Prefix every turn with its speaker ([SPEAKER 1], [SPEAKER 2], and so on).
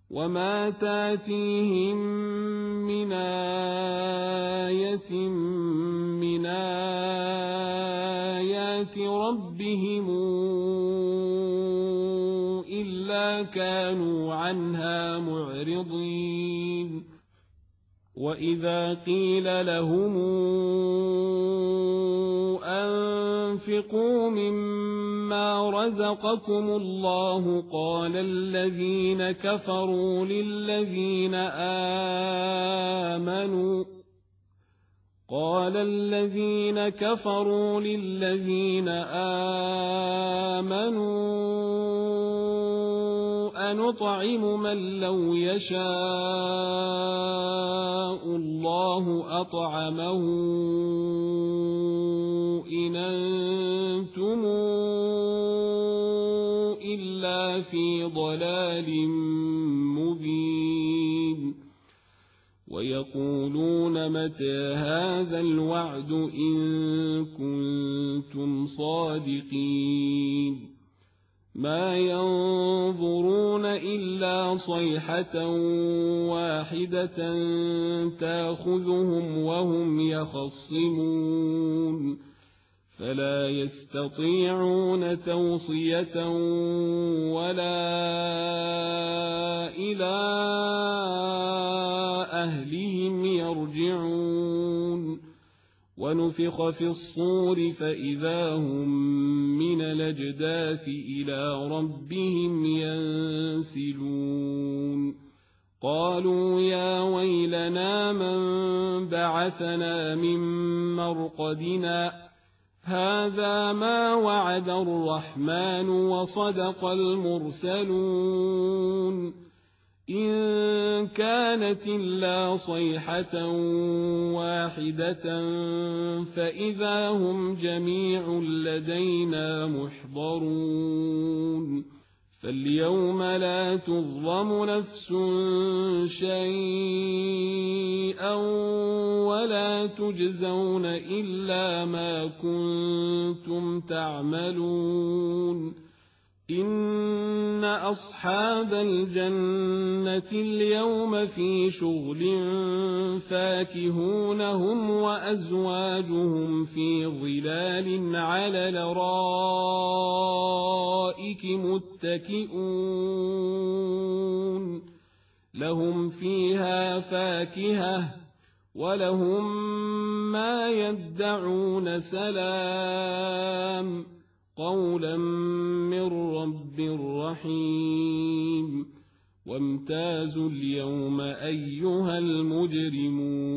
[SPEAKER 1] وما تاتيهم من آية من آيات ربهم إلا كانوا عنها معرضين وإذا قيل لهم أنفقوا مما رزقكم الله قال الذين كفروا للذين آمنوا أنطعم من لو يشاء الله أطعمه إن أنتم إلا في ضلال مبين ويقولون متى هذا الوعد إن كنتم صادقين ما ينظرون إلا صيحة واحدة تأخذهم وهم يخصمون فلا يستطيعون توصية ولا إلى أهلهم يرجعون ونفخ في الصور فإذا هم من الأجداث إلى ربهم ينسلون قالوا يا ويلنا من بعثنا من مرقدنا هذا ما وعد الرحمن وصدق المرسلون إن كانت إلا صيحة واحدة فإذا هم جميع لدينا محضرون فاليوم لا تظلم نفس شيئا ولا تجزون إلا ما كنتم تعملون إن أصحاب الجنة اليوم في شغل فاكهون هم وأزواجهم في ظلال على الأرائك متكئون لهم فيها فاكهة ولهم ما يدعون سلام قولا من رب رحيم وامتازوا اليوم أيها المجرمون